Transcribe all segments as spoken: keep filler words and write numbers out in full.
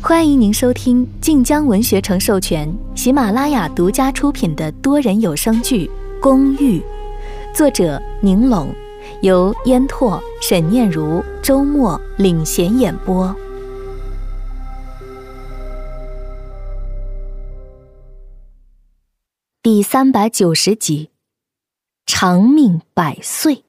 欢迎您收听晋江文学城授权、喜马拉雅独家出品的多人有声剧《公寓》，作者宁拢，由烟拓、沈念如、周末领衔演播。第三百九十集，长命百岁。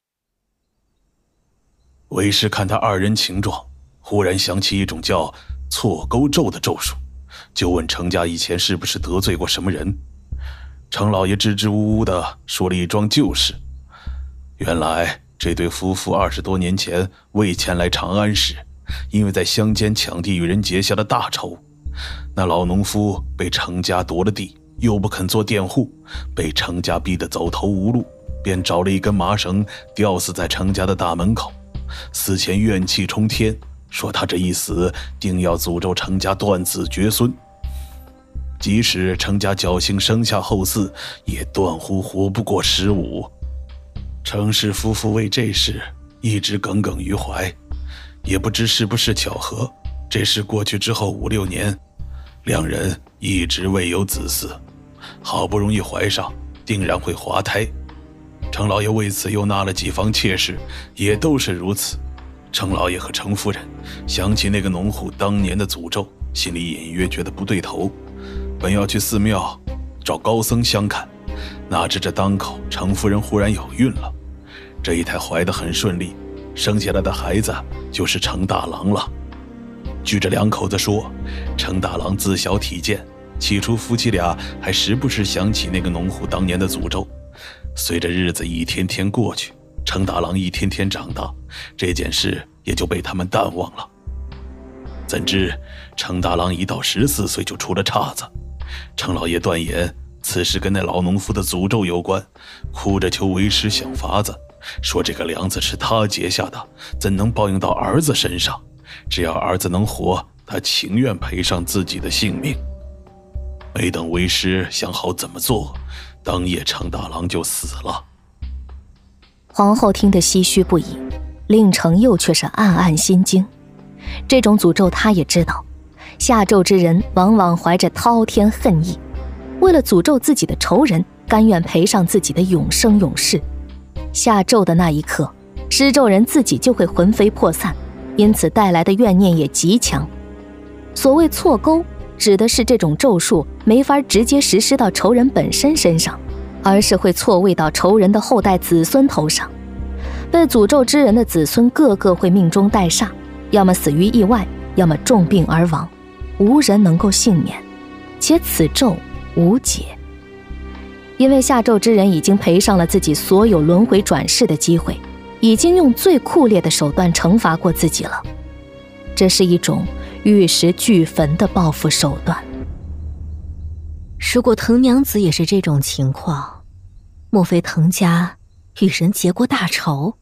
为师看他二人情状，忽然想起一种叫错钩咒的咒术，就问程家以前是不是得罪过什么人。程老爷支支吾吾地说了一桩旧事。原来这对夫妇二十多年前未前来长安时，因为在乡间抢地与人结下了大仇。那老农夫被程家夺了地，又不肯做佃户，被程家逼得走投无路，便找了一根麻绳吊死在程家的大门口。死前怨气冲天，说他这一死定要诅咒程家断子绝孙，即使程家侥幸生下后嗣，也断乎活不过十五。程氏夫妇为这事一直耿耿于怀，也不知是不是巧合，这事过去之后五六年，两人一直未有子嗣，好不容易怀上，定然会滑胎。程老爷为此又纳了几房妾室，也都是如此。程老爷和程夫人想起那个农户当年的诅咒，心里隐约觉得不对头，本要去寺庙找高僧相看，哪知这当口程夫人忽然有孕了，这一胎怀得很顺利，生下来的孩子就是程大郎了。据这两口子说，程大郎自小体健，起初夫妻俩还时不时想起那个农户当年的诅咒。随着日子一天天过去，程大郎一天天长大，这件事也就被他们淡忘了。怎知程大郎一到十四岁就出了岔子，程老爷断言此事跟那老农夫的诅咒有关，哭着求为师想法子，说这个梁子是他结下的，怎能报应到儿子身上？只要儿子能活，他情愿赔上自己的性命。没等为师想好怎么做，当夜程大郎就死了。 皇后听得唏嘘不已，令程又却是暗暗心惊。这种诅咒他也知道，下咒之人往往怀着滔天恨意，为了诅咒自己的仇人，甘愿赔上自己的永生永世。下咒的那一刻，施咒人自己就会魂飞魄散，因此带来的怨念也极强。所谓错钩，指的是这种咒术没法直接实施到仇人本身身上，而是会错位到仇人的后代子孙头上。被诅咒之人的子孙个个会命中带煞，要么死于意外，要么重病而亡，无人能够幸免，且此咒无解。因为下咒之人已经赔上了自己所有轮回转世的机会，已经用最酷烈的手段惩罚过自己了。这是一种玉石俱焚的报复手段。 如果滕娘子也是这种情况，莫非滕家与人结过大仇？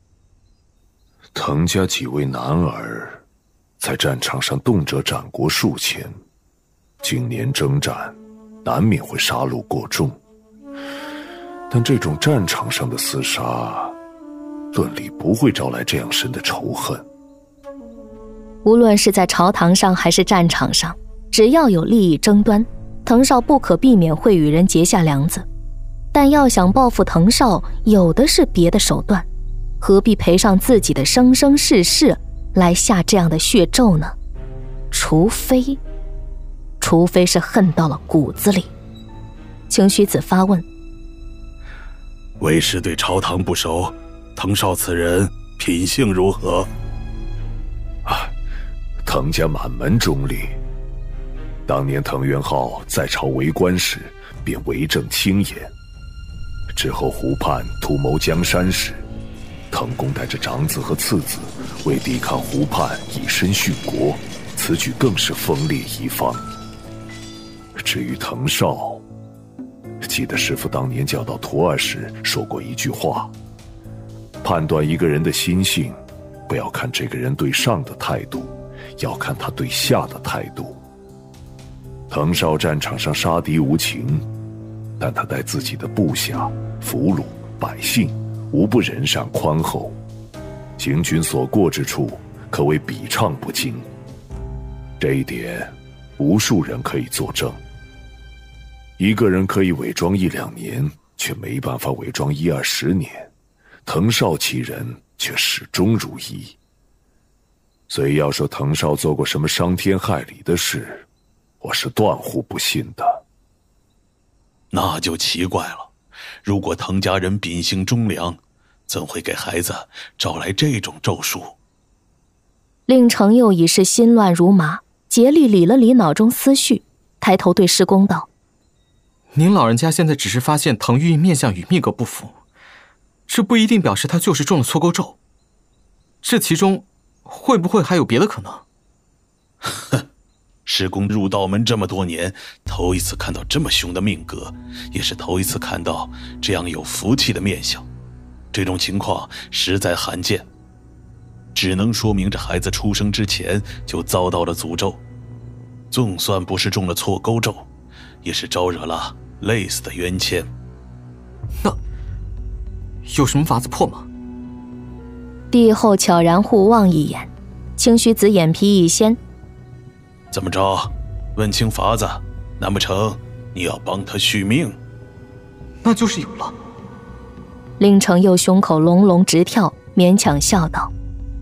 滕家几位男儿在战场上动辄斩国数千，经年征战，难免会杀戮过重。但这种战场上的厮杀，论理不会招来这样深的仇恨。 无论是在朝堂上还是战场上，只要有利益争端，滕少不可避免会与人结下梁子。但要想报复滕少，有的是别的手段，何必赔上自己的生生世世来下这样的血咒呢？除非除非是恨到了骨子里。清虚子发问： 为师对朝堂不熟，滕少此人品性如何？ 啊，滕家满门忠立。当年滕元浩在朝为官时，便为政清严。之后胡叛图谋江山时，滕公带着长子和次子为抵抗胡叛以身殉国，此举更是锋烈一方。至于滕少，记得师父当年教导徒儿时说过一句话：判断一个人的心性，不要看这个人对上的态度，要看他对下的态度。滕少战场上杀敌无情，但他待自己的部下、俘虏、百姓无不仁善宽厚，行军所过之处可谓比畅不惊。 这一点，无数人可以作证。一个人可以伪装一两年，却没办法伪装一二十年，藤少其人却始终如一。所以要说藤少做过什么伤天害理的事，我是断乎不信的。 那就奇怪了，如果藤家人秉性忠良，怎会给孩子找来这种咒术？ 令程又已是心乱如麻，竭力理了理脑中思绪，抬头对师公道： 您老人家现在只是发现藤玉面相与命格不符，这不一定表示他就是中了错钩咒。这其中会不会还有别的可能？ 哼，师公入道门这么多年，头一次看到这么凶的命格，也是头一次看到这样有福气的面相。这种情况实在罕见，只能说明这孩子出生之前就遭到了诅咒。纵算不是中了错钩咒，也是招惹了类似的冤签。 那有什么法子破吗？ 帝后悄然互望一眼，清虚子眼皮一掀： 怎么着？问清法子，难不成你要帮他续命？ 那就是有了。 令程又胸口隆隆直跳，勉强笑道：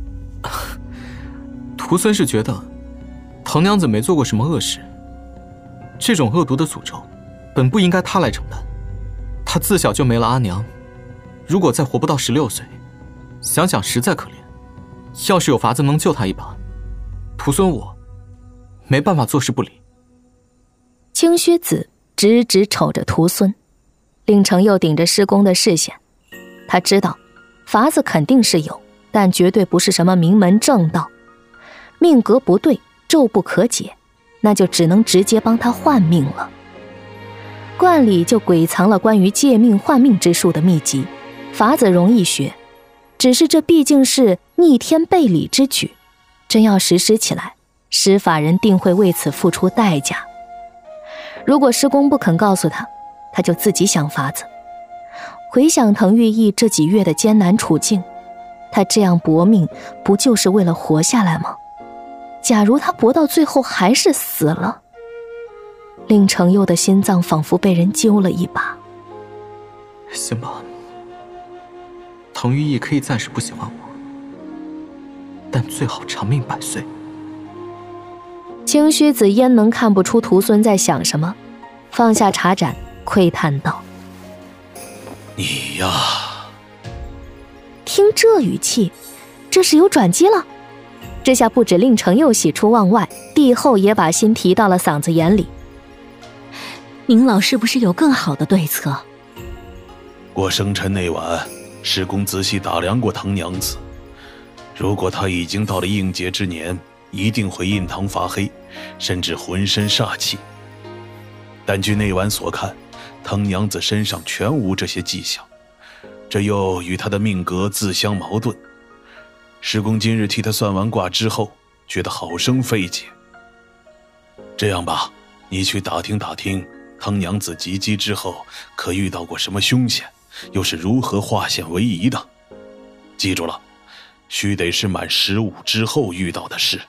徒孙是觉得藤娘子没做过什么恶事，这种恶毒的诅咒本不应该她来承担。她自小就没了阿娘，如果再活不到十六岁，想想实在可怜。要是有法子能救她一把，徒孙我没办法坐视不理。 清虚子直直瞅着徒孙，令程又顶着师公的视线，他知道法子肯定是有，但绝对不是什么名门正道。命格不对，咒不可解，那就只能直接帮他换命了。罐里就鬼藏了关于借命换命之术的秘籍，法子容易学，只是这毕竟是逆天背理之举，真要实施起来，施法人定会为此付出代价。如果师公不肯告诉他，他就自己想法子。回想滕玉义这几月的艰难处境，他这样搏命不就是为了活下来吗？假如他搏到最后还是死了，令程佑的心脏仿佛被人揪了一把。 行吧，滕玉义可以暂时不喜欢我，但最好长命百岁。 清虚子焉能看不出徒孙在想什么，放下茶盏，喟叹道： 你呀， 听这语气，这是有转机了。这下不止令程佑喜出望外，帝后也把心提到了嗓子眼里。 您老是不是有更好的对策？ 过生辰那晚，师公仔细打量过藤娘子，如果她已经到了应劫之年，一定会印堂发黑，甚至浑身煞气。但据那晚所看，藤娘子身上全无这些迹象，这又与她的命格自相矛盾。师公今日替她算完卦之后，觉得好生费解。这样吧，你去打听打听藤娘子及笄之后可遇到过什么凶险，又是如何化险为夷的。记住了，须得是满十五之后遇到的事。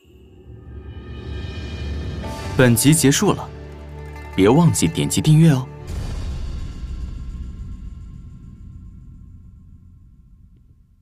本集结束了，别忘记点击订阅哦。